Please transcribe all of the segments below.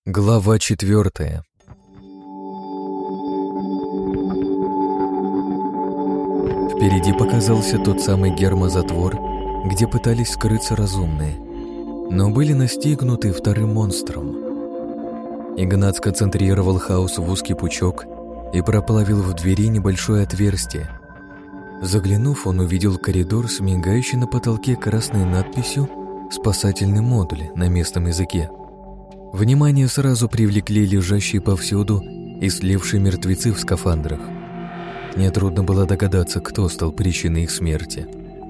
Глава 4. Впереди показался тот самый гермозатвор, где пытались скрыться разумные, но были настигнуты вторым монстром. Игнат сконцентрировал хаос в узкий пучок и проплавил в двери небольшое отверстие. Заглянув, он увидел коридор с мигающей на потолке красной надписью «Спасательный модуль» на местном языке. Внимание сразу привлекли лежащие повсюду и слевшие мертвецы в скафандрах. Нетрудно было догадаться, кто стал причиной их смерти.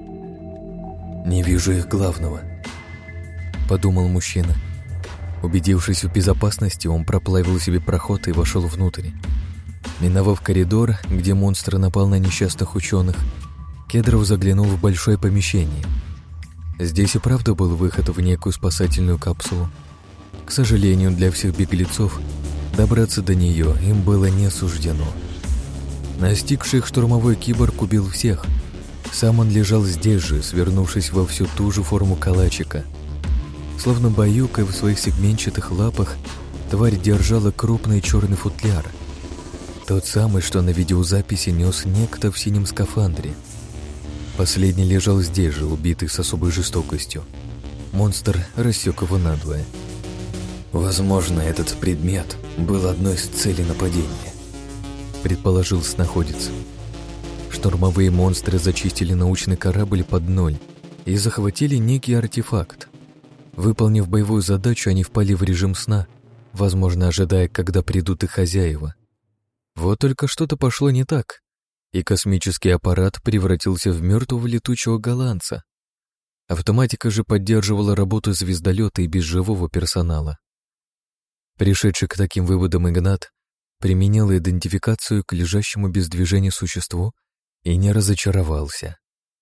«Не вижу их главного», — подумал мужчина. Убедившись в безопасности, он проплавил себе проход и вошел внутрь. Миновав коридор, где монстр напал на несчастных ученых, Кедров заглянул в большое помещение. Здесь и правда был выход в некую спасательную капсулу. К сожалению, для всех беглецов добраться до нее им было не суждено. Настигший их штурмовой киборг убил всех. Сам он лежал здесь же, свернувшись во всю ту же форму калачика. Словно баюкая в своих сегментчатых лапах, тварь держала крупный черный футляр. Тот самый, что на видеозаписи нес некто в синем скафандре. Последний лежал здесь же, убитый с особой жестокостью. Монстр рассек его надвое. «Возможно, этот предмет был одной из целей нападения», — предположил снаходец. Штурмовые монстры зачистили научный корабль под ноль и захватили некий артефакт. Выполнив боевую задачу, они впали в режим сна, возможно, ожидая, когда придут их хозяева. Вот только что-то пошло не так, и космический аппарат превратился в мертвого летучего голландца. Автоматика же поддерживала работу звездолета и без живого персонала. Пришедший к таким выводам Игнат применил идентификацию к лежащему без движения существу и не разочаровался.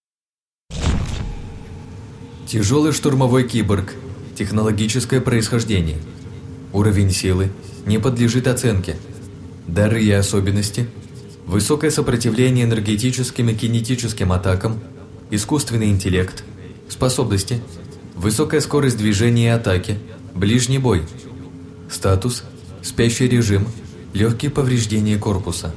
Тяжелый штурмовой киборг. Технологическое происхождение. Уровень силы не подлежит оценке. Дары и особенности. Высокое сопротивление энергетическим и кинетическим атакам. Искусственный интеллект. Способности. Высокая скорость движения и атаки. Ближний бой. Статус. Спящий режим. Легкие повреждения корпуса.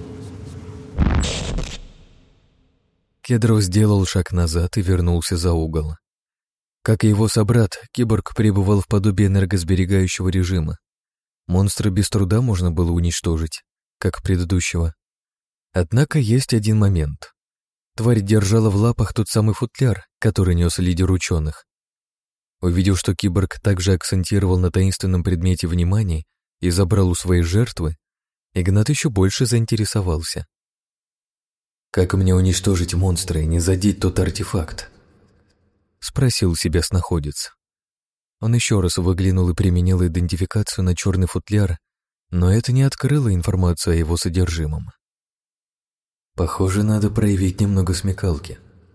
Кедров сделал шаг назад и вернулся за угол. Как и его собрат, киборг пребывал в подобии энергосберегающего режима. Монстра без труда можно было уничтожить, как предыдущего. Однако есть один момент. Тварь держала в лапах тот самый футляр, который нес лидер ученых. Увидев, что киборг также акцентировал на таинственном предмете внимание и забрал у своей жертвы, Игнат еще больше заинтересовался. «Как мне уничтожить монстра и не задеть тот артефакт?» — спросил себя снаходец. Он еще раз выглянул и применил идентификацию на черный футляр, но это не открыло информацию о его содержимом. Похоже, надо проявить немного смекалки.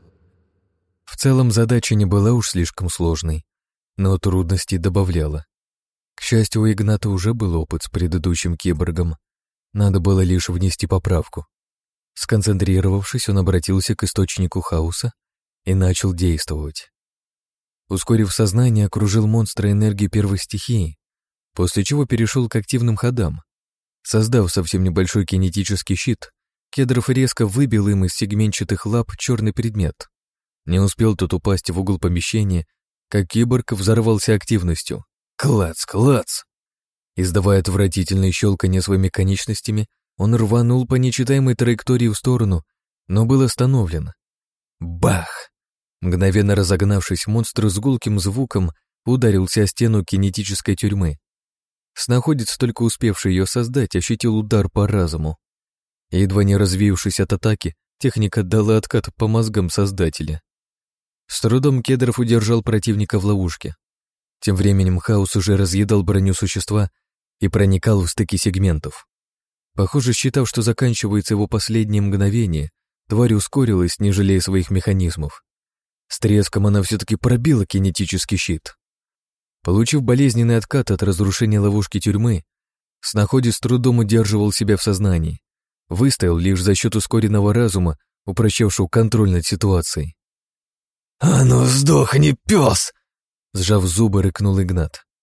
В целом задача не была уж слишком сложной, но трудностей добавляла. К счастью, у Игната уже был опыт с предыдущим киборгом. Надо было лишь внести поправку. Сконцентрировавшись, он обратился к источнику хаоса и начал действовать. Ускорив сознание, окружил монстра энергией первой стихии, после чего перешел к активным ходам. Создав совсем небольшой кинетический щит, Кедров резко выбил им из сегментчатых лап черный предмет. Не успел тот упасть в угол помещения, как киборг взорвался активностью. Клац, клац! Издавая отвратительное щелканье своими конечностями, он рванул по нечитаемой траектории в сторону, но был остановлен. Бах! Мгновенно разогнавшись, монстр с гулким звуком ударился о стену кинетической тюрьмы. Снаходец, только успевший ее создать, ощутил удар по разуму. Едва не развеявшись от атаки, техника дала откат по мозгам создателя. С трудом Кедров удержал противника в ловушке. Тем временем хаос уже разъедал броню существа и проникал в стыки сегментов. Похоже, считав, что заканчивается его последнее мгновение, тварь ускорилась, не жалея своих механизмов. С треском она все-таки пробила кинетический щит. Получив болезненный откат от разрушения ловушки тюрьмы, снаходец с трудом удерживал себя в сознании. Выстоял лишь за счет ускоренного разума, упрощавшего контроль над ситуацией. «А ну сдохни, пес!» Сжав зубы, рыкнул Игнат.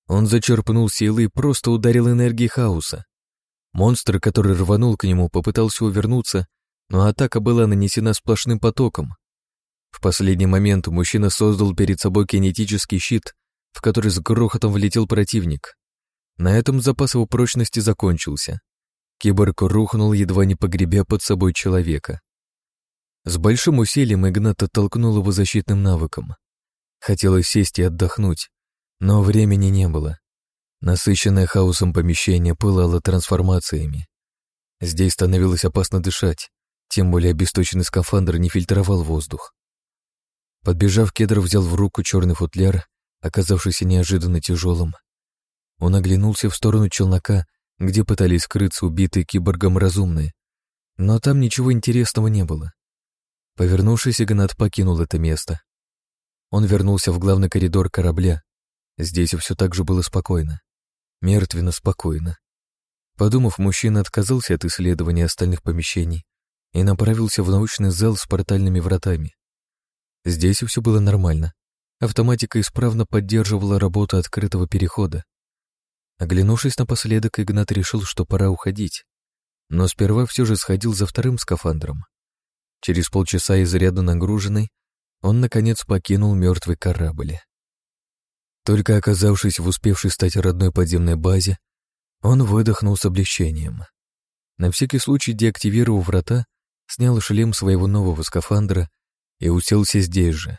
Он зачерпнул силы и просто ударил энергией хаоса. Монстр, который рванул к нему, попытался увернуться, но атака была нанесена сплошным потоком. В последний момент мужчина создал перед собой кинетический щит, в который с грохотом влетел противник. На этом запас его прочности закончился. Киборг рухнул, едва не погребя под собой человека. С большим усилием Игнат оттолкнул его защитным навыком. Хотелось сесть и отдохнуть, но времени не было. Насыщенное хаосом помещение пылало трансформациями. Здесь становилось опасно дышать, тем более обесточенный скафандр не фильтровал воздух. Подбежав, Кедров взял в руку черный футляр, оказавшийся неожиданно тяжелым. Он оглянулся в сторону челнока, где пытались скрыться убитые киборгом разумные, но там ничего интересного не было. Повернувшись, Игнат покинул это место. Он вернулся в главный коридор корабля. Здесь все так же было спокойно. Мертвенно спокойно. Подумав, мужчина отказался от исследования остальных помещений и направился в научный зал с портальными вратами. Здесь все было нормально. Автоматика исправно поддерживала работу открытого перехода. Оглянувшись напоследок, Игнат решил, что пора уходить. Но сперва все же сходил за вторым скафандром. Через полчаса, изрядно нагруженный, он, наконец, покинул мертвый корабль. Только оказавшись в успевшей стать родной подземной базе, он выдохнул с облегчением. На всякий случай, деактивировав врата, снял шлем своего нового скафандра и уселся здесь же.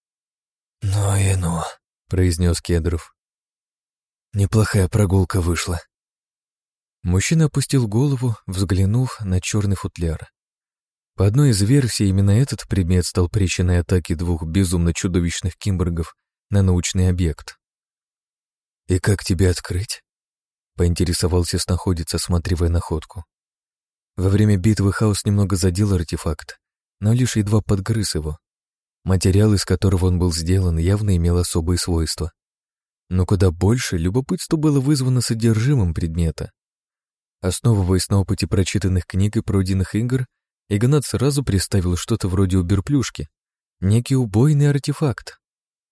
«Ну и ну», — произнес Кедров. «Неплохая прогулка вышла». Мужчина опустил голову, взглянув на черный футляр. По одной из версий, именно этот предмет стал причиной атаки двух безумно чудовищных киборгов на научный объект. «И как тебе открыть?» — поинтересовался снаходец, осматривая находку. Во время битвы хаос немного задел артефакт, но лишь едва подгрыз его. Материал, из которого он был сделан, явно имел особые свойства. Но куда больше любопытство было вызвано содержимым предмета. Основываясь на опыте прочитанных книг и пройденных игр, Игнат сразу представил что-то вроде уберплюшки, некий убойный артефакт.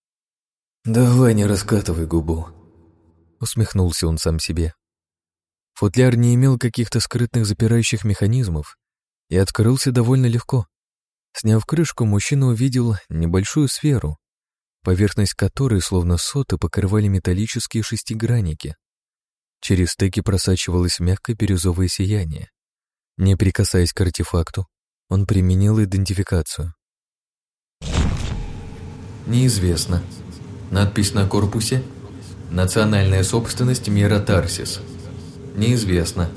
«Давай не раскатывай губу», — усмехнулся он сам себе. Футляр не имел каких-то скрытных запирающих механизмов и открылся довольно легко. Сняв крышку, мужчина увидел небольшую сферу, поверхность которой, словно соты, покрывали металлические шестигранники. Через стыки просачивалось мягкое бирюзовое сияние. Не прикасаясь к артефакту, он применил идентификацию. Неизвестно. Надпись на корпусе: «Национальная собственность мира Тарсис». Неизвестно.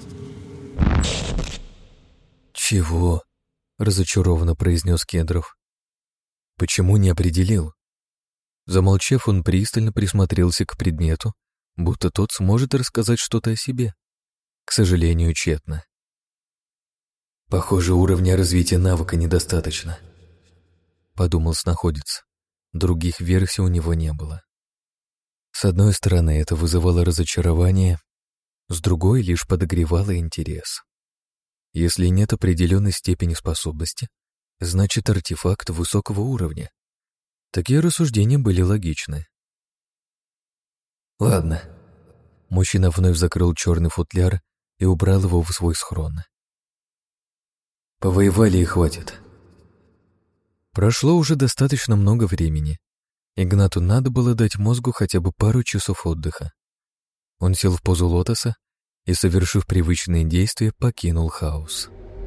«Чего?» — разочарованно произнес Кедров. «Почему не определил?» Замолчав, он пристально присмотрелся к предмету, будто тот сможет рассказать что-то о себе. К сожалению, тщетно. «Похоже, уровня развития навыка недостаточно», — подумал снаходец. Других версий у него не было. С одной стороны, это вызывало разочарование, с другой лишь подогревало интерес. Если нет определенной степени способности, значит артефакт высокого уровня. Такие рассуждения были логичны. «Ладно». Мужчина вновь закрыл черный футляр и убрал его в свой схрон. «Повоевали и хватит». Прошло уже достаточно много времени. Игнату надо было дать мозгу хотя бы пару часов отдыха. Он сел в позу лотоса и, совершив привычные действия, покинул хаос.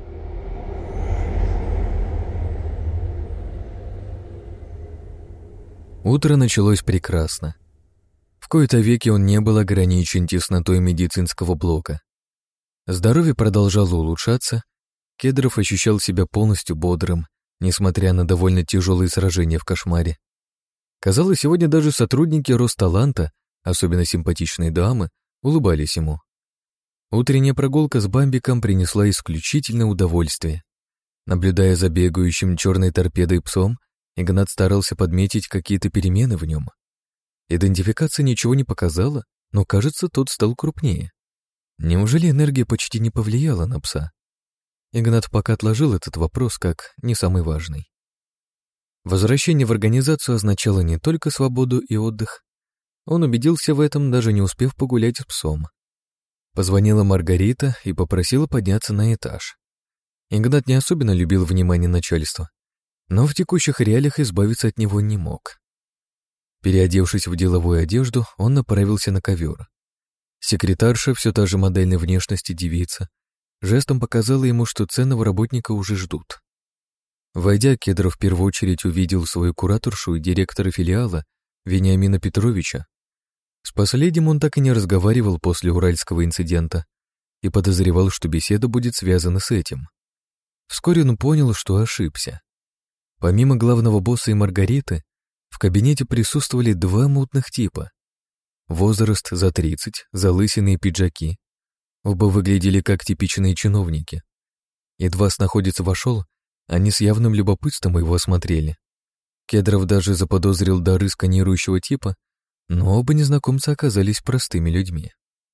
Утро началось прекрасно. В кои-то веки он не был ограничен теснотой медицинского блока. Здоровье продолжало улучшаться, Кедров ощущал себя полностью бодрым, несмотря на довольно тяжелые сражения в кошмаре. Казалось, сегодня даже сотрудники Росталанта, особенно симпатичные дамы, улыбались ему. Утренняя прогулка с Бамбиком принесла исключительное удовольствие. Наблюдая за бегающим черной торпедой псом, Игнат старался подметить какие-то перемены в нем. Идентификация ничего не показала, но, кажется, тот стал крупнее. Неужели энергия почти не повлияла на пса? Игнат пока отложил этот вопрос как не самый важный. Возвращение в организацию означало не только свободу и отдых. Он убедился в этом, даже не успев погулять с псом. Позвонила Маргарита и попросила подняться на этаж. Игнат не особенно любил внимание начальства, но в текущих реалиях избавиться от него не мог. Переодевшись в деловую одежду, он направился на ковер. Секретарша, все та же модельной внешности девица, жестом показала ему, что ценного работника уже ждут. Войдя, Кедров в первую очередь увидел свою кураторшу и директора филиала Вениамина Петровича. С последним он так и не разговаривал после уральского инцидента и подозревал, что беседа будет связана с этим. Вскоре он понял, что ошибся. Помимо главного босса и Маргариты, в кабинете присутствовали два мутных типа. Возраст за 30, залысины и пиджаки. Оба выглядели как типичные чиновники. Едва снаходец вошел, они с явным любопытством его осмотрели. Кедров даже заподозрил дары сканирующего типа, но оба незнакомца оказались простыми людьми.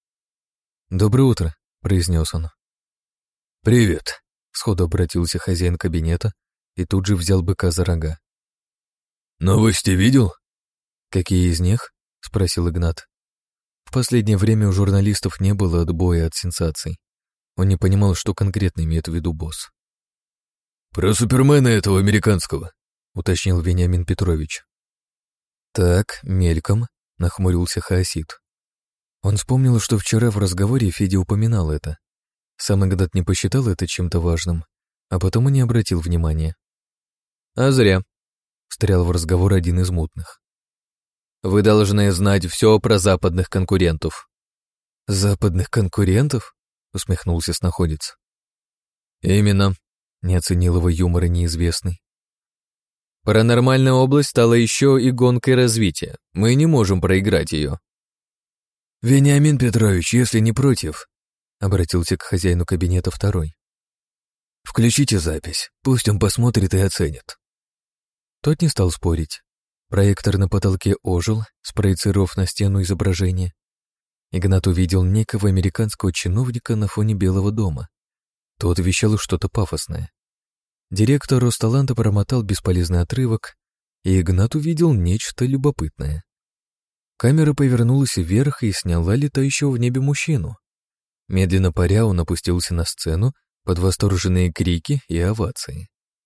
«Доброе утро», — произнес он. «Привет», — сходу обратился хозяин кабинета и тут же взял быка за рога. «Новости видел?» «Какие из них?» — спросил Игнат. В последнее время у журналистов не было отбоя от сенсаций. Он не понимал, что конкретно имеет в виду босс. «Про Супермена этого американского», — уточнил Вениамин Петрович. «Так, мельком», — нахмурился Хаосид. Он вспомнил, что вчера в разговоре Федя упоминал это. Сам Игнат не посчитал это чем-то важным, а потом и не обратил внимания. «А зря», — встрял в разговор один из мутных. «Вы должны знать все про западных конкурентов». «Западных конкурентов?» — усмехнулся снаходец. «Именно», — не оценил его юмора неизвестный. «Паранормальная область стала еще и гонкой развития. Мы не можем проиграть ее». «Вениамин Петрович, если не против», — обратился к хозяину кабинета второй. «Включите запись, пусть он посмотрит и оценит». Тот не стал спорить. Проектор на потолке ожил, спроецировав на стену изображение. Игнат увидел некого американского чиновника на фоне Белого дома. Тот вещал что-то пафосное. Директор Росталанта промотал бесполезный отрывок, и Игнат увидел нечто любопытное. Камера повернулась вверх и сняла летающего в небе мужчину. Медленно паря, он опустился на сцену под восторженные крики и овации.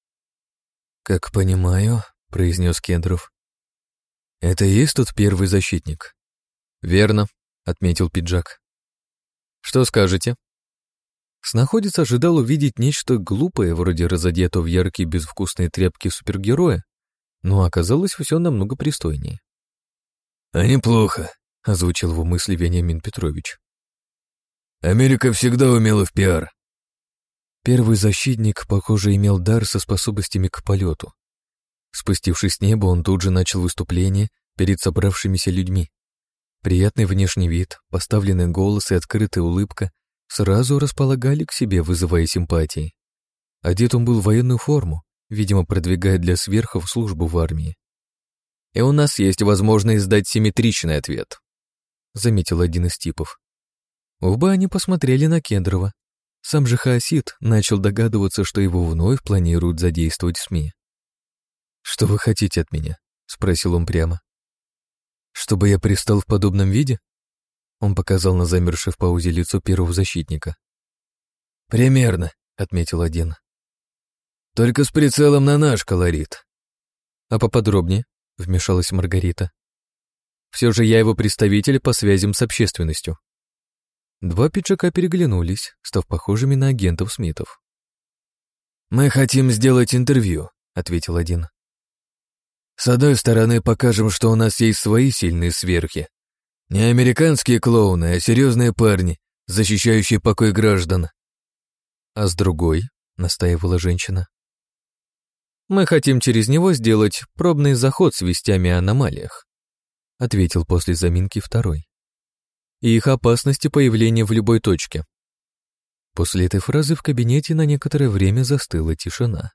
«Как понимаю», — произнес Кедров, — «это и есть тот первый защитник?» «Верно», — отметил пиджак. «Что скажете?» Снаходец ожидал увидеть нечто глупое, вроде разодетого в яркие безвкусные тряпки супергероя, но оказалось все намного пристойнее. «А неплохо», — озвучил его мысли Вениамин Петрович. «Америка всегда умела в пиар». Первый защитник, похоже, имел дар со способностями к полету. Спустившись с неба, он тут же начал выступление перед собравшимися людьми. Приятный внешний вид, поставленный голос и открытая улыбка сразу располагали к себе, вызывая симпатии. Одет он был в военную форму, видимо, продвигая для сверхов службу в армии. «И у нас есть возможность дать симметричный ответ», — заметил один из типов. Оба они посмотрели на Кедрова. Сам же Хаосид начал догадываться, что его вновь планируют задействовать в СМИ. «Что вы хотите от меня?» — спросил он прямо. «Чтобы я пристал в подобном виде?» Он показал на замершее в паузе лицо первого защитника. «Примерно», — отметил один. «Только с прицелом на наш колорит». «А поподробнее?» — вмешалась Маргарита. «Все же я его представитель по связям с общественностью». Два пиджака переглянулись, став похожими на агентов Смитов. «Мы хотим сделать интервью», — ответил один. «С одной стороны, покажем, что у нас есть свои сильные сверхи. Не американские клоуны, а серьезные парни, защищающие покой граждан». «А с другой», — настаивала женщина, «мы хотим через него сделать пробный заход с вестями о аномалиях», — ответил после заминки второй. «И их опасности появления в любой точке». После этой фразы в кабинете на некоторое время застыла тишина.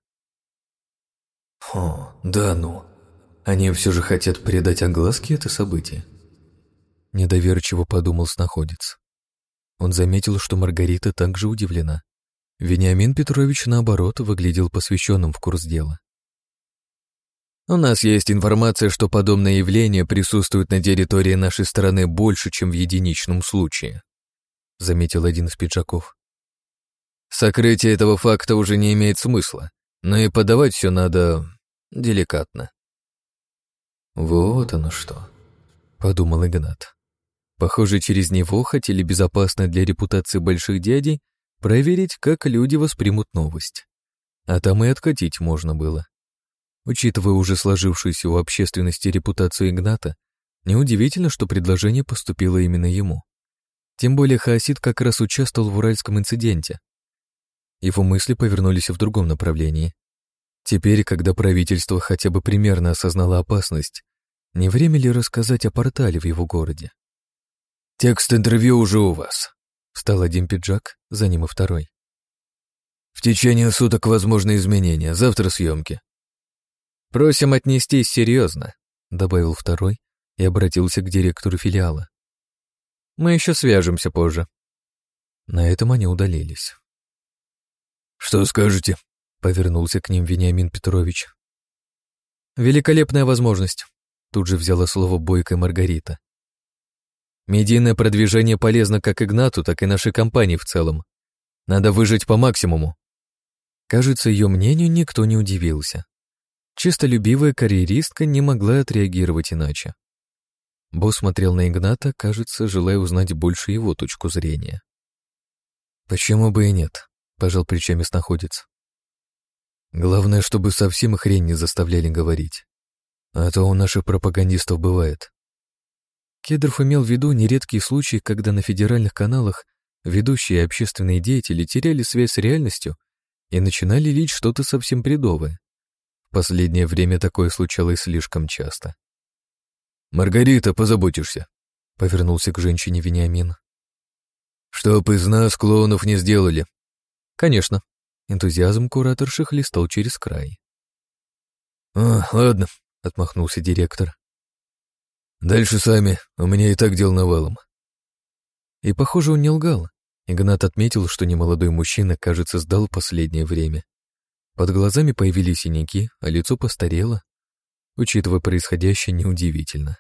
Да ну, они все же хотят придать огласке это событие», — недоверчиво подумал снаходец. Он заметил, что Маргарита также удивлена. Вениамин Петрович, наоборот, выглядел посвященным в курс дела. У нас есть информация, что подобное явление присутствует на территории нашей страны больше, чем в единичном случае», — заметил один из пиджаков. «Сокрытие этого факта уже не имеет смысла, но и подавать все надо деликатно». «Вот оно что», — подумал Игнат. Похоже, через него хотели безопасно для репутации больших дядей проверить, как люди воспримут новость. А там и откатить можно было. Учитывая уже сложившуюся у общественности репутацию Игната, неудивительно, что предложение поступило именно ему. Тем более хаосит как раз участвовал в уральском инциденте. Его мысли повернулись в другом направлении. Теперь, когда правительство хотя бы примерно осознало опасность, не время ли рассказать о портале в его городе? «Текст интервью уже у вас», — встал один пиджак, за ним и второй. «В течение суток возможны изменения, завтра съемки». «Просим отнестись серьезно», — добавил второй и обратился к директору филиала. «Мы еще свяжемся позже». На этом они удалились. «Что скажете?» — повернулся к ним Вениамин Петрович. «Великолепная возможность», — тут же взяла слово бойкая Маргарита. «Медийное продвижение полезно как Игнату, так и нашей компании в целом. Надо выжить по максимуму». Кажется, ее мнению никто не удивился. Чистолюбивая карьеристка не могла отреагировать иначе. Босс смотрел на Игната, кажется, желая узнать больше его точку зрения. «Почему бы и нет?» — пожал плечами снаходец. «Главное, чтобы совсем хрень не заставляли говорить. А то у наших пропагандистов бывает». Кедров имел в виду нередкие случаи, когда на федеральных каналах ведущие и общественные деятели теряли связь с реальностью и начинали лить что-то совсем бредовое. В последнее время такое случалось слишком часто. «Маргарита, позаботишься», — повернулся к женщине Вениамин. «Чтоб из нас клоунов не сделали». «Конечно». Энтузиазм кураторши хлестал через край. «Ладно», — отмахнулся директор. «Дальше сами, у меня и так дел навалом». И, похоже, он не лгал. Игнат отметил, что немолодой мужчина, кажется, сдал последнее время. Под глазами появились синяки, а лицо постарело. Учитывая происходящее, неудивительно.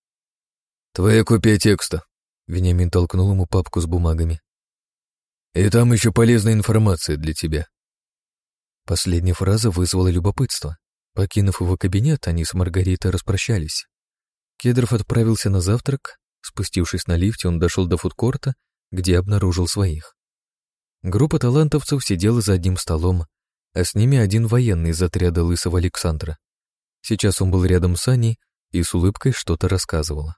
«Твоя копия текста», — Вениамин толкнул ему папку с бумагами. «И там еще полезная информация для тебя». Последняя фраза вызвала любопытство. Покинув его кабинет, они с Маргаритой распрощались. Кедров отправился на завтрак. Спустившись на лифте, он дошел до фудкорта, где обнаружил своих. Группа талантовцев сидела за одним столом, а с ними один военный из отряда Лысого Александра. Сейчас он был рядом с Аней и с улыбкой что-то рассказывал.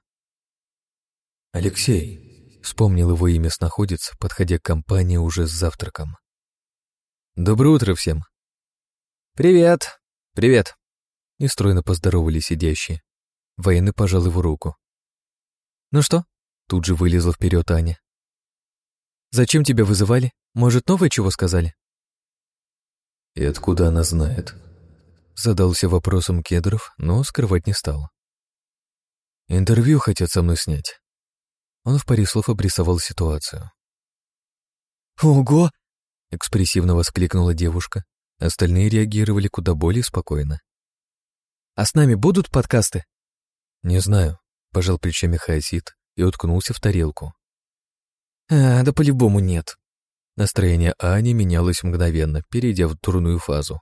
«Алексей», — вспомнил его имя снаходец, подходя к компании уже с завтраком. «Доброе утро всем». «Привет». «Привет», — нестройно поздоровались сидящие. Военный пожал его руку. «Ну что?» — тут же вылезла вперед Аня. «Зачем тебя вызывали? Может, новое чего сказали?» «И откуда она знает?» Задался вопросом Кедров, но скрывать не стал. «Интервью хотят со мной снять». Он в паре слов обрисовал ситуацию. «Ого!» — экспрессивно воскликнула девушка. Остальные реагировали куда более спокойно. «А с нами будут подкасты?» «Не знаю», — пожал плечами хаосит и уткнулся в тарелку. Да по-любому нет». Настроение Ани менялось мгновенно, перейдя в дурную фазу.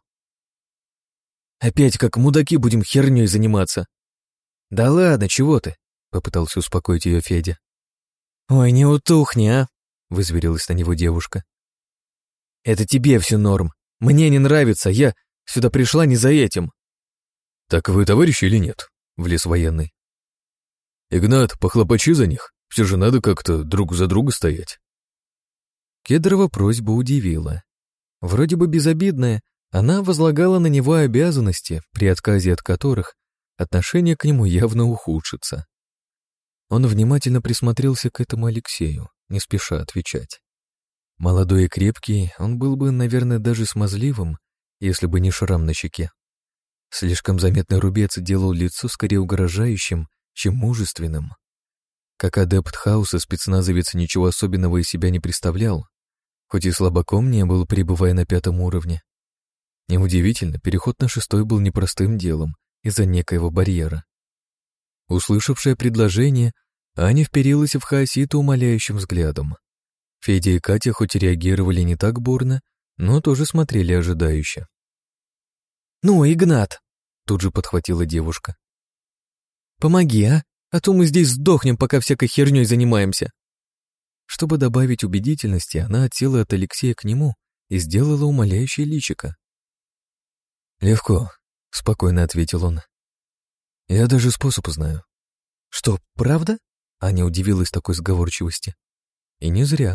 «Опять как мудаки будем херней заниматься». «Да ладно, чего ты?» — попытался успокоить ее Федя. «Ой, не утухни, а!» — вызверилась на него девушка. «Это тебе все норм. Мне не нравится, я сюда пришла не за этим». «Так вы товарищи или нет?» — влез военный. «Игнат, похлопочи за них, все же надо как-то друг за друга стоять». Кедрова просьба удивила. Вроде бы безобидная, она возлагала на него обязанности, при отказе от которых отношение к нему явно ухудшится. Он внимательно присмотрелся к этому Алексею, не спеша отвечать. Молодой и крепкий, он был бы, наверное, даже смазливым, если бы не шрам на щеке. Слишком заметный рубец делал лицо скорее угрожающим, чем мужественным. Как адепт хаоса спецназовец ничего особенного из себя не представлял, хоть и слабаком не был, пребывая на 5 уровне. Неудивительно, переход на 6 был непростым делом из-за некоего барьера. Услышавшая предложение, Аня вперилась в Хаосита умоляющим взглядом. Федя и Катя хоть и реагировали не так бурно, но тоже смотрели ожидающе. «Ну, Игнат!» — тут же подхватила девушка. «Помоги, а то мы здесь сдохнем, пока всякой херней занимаемся». Чтобы добавить убедительности, она отсела от Алексея к нему и сделала умоляющее личико. «Легко», — спокойно ответил он. «Я даже способ знаю». «Что, правда?» — Аня удивилась такой сговорчивости. И не зря.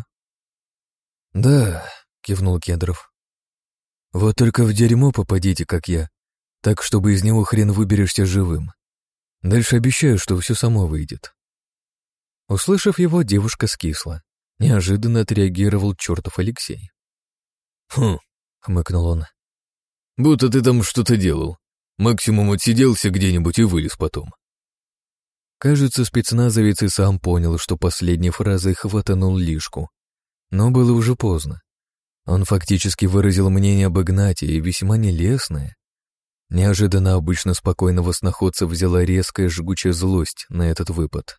«Да», — кивнул Кедров. «Вот только в дерьмо попадите, как я, так, чтобы из него хрен выберешься живым. Дальше обещаю, что все само выйдет». Услышав его, девушка скисла. Неожиданно отреагировал чертов Алексей. «Хм», — хмыкнул он. «Будто ты там что-то делал. Максимум отсиделся где-нибудь и вылез потом». Кажется, спецназовец и сам понял, что последней фразой хватанул лишку. Но было уже поздно. Он фактически выразил мнение об Игнате, и весьма нелестное. Неожиданно обычно спокойного сноходца взяла резкая жгучая злость на этот выпад.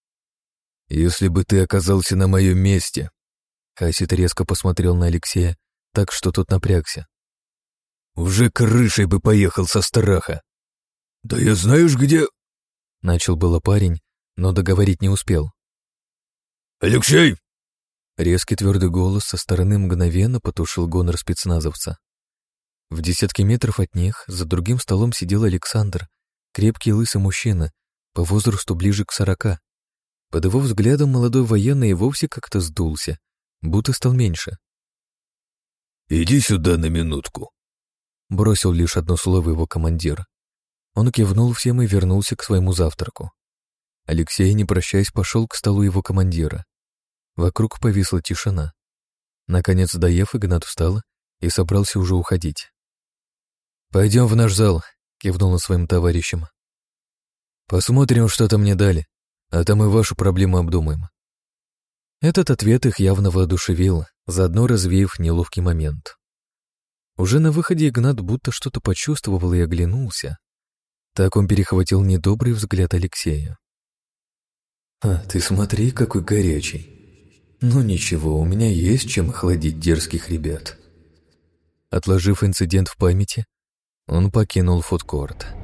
«Если бы ты оказался на моем месте...» Хасид резко посмотрел на Алексея, так что тот напрягся. «Уже крышей бы поехал со страха. Да я знаешь где...» Начал было парень, но договорить не успел. «Алексей!» Резкий твердый голос со стороны мгновенно потушил гонор спецназовца. В десятке метров от них за другим столом сидел Александр, крепкий лысый мужчина, по возрасту ближе к 40. Под его взглядом молодой военный и вовсе как-то сдулся, будто стал меньше. «Иди сюда на минутку», — бросил лишь одно слово его командир. Он кивнул всем и вернулся к своему завтраку. Алексей, не прощаясь, пошел к столу его командира. Вокруг повисла тишина. Наконец, доев, Игнат встал и собрался уже уходить. «Пойдем в наш зал», — кивнул он своим товарищам. «Посмотрим, что там мне дали, а там и вашу проблему обдумаем». Этот ответ их явно воодушевил, заодно развеяв неловкий момент. Уже на выходе Игнат будто что-то почувствовал и оглянулся. Так он перехватил недобрый взгляд Алексея. «А ты смотри, какой горячий. Ну ничего, у меня есть чем охладить дерзких ребят». Отложив инцидент в памяти, он покинул фудкорт.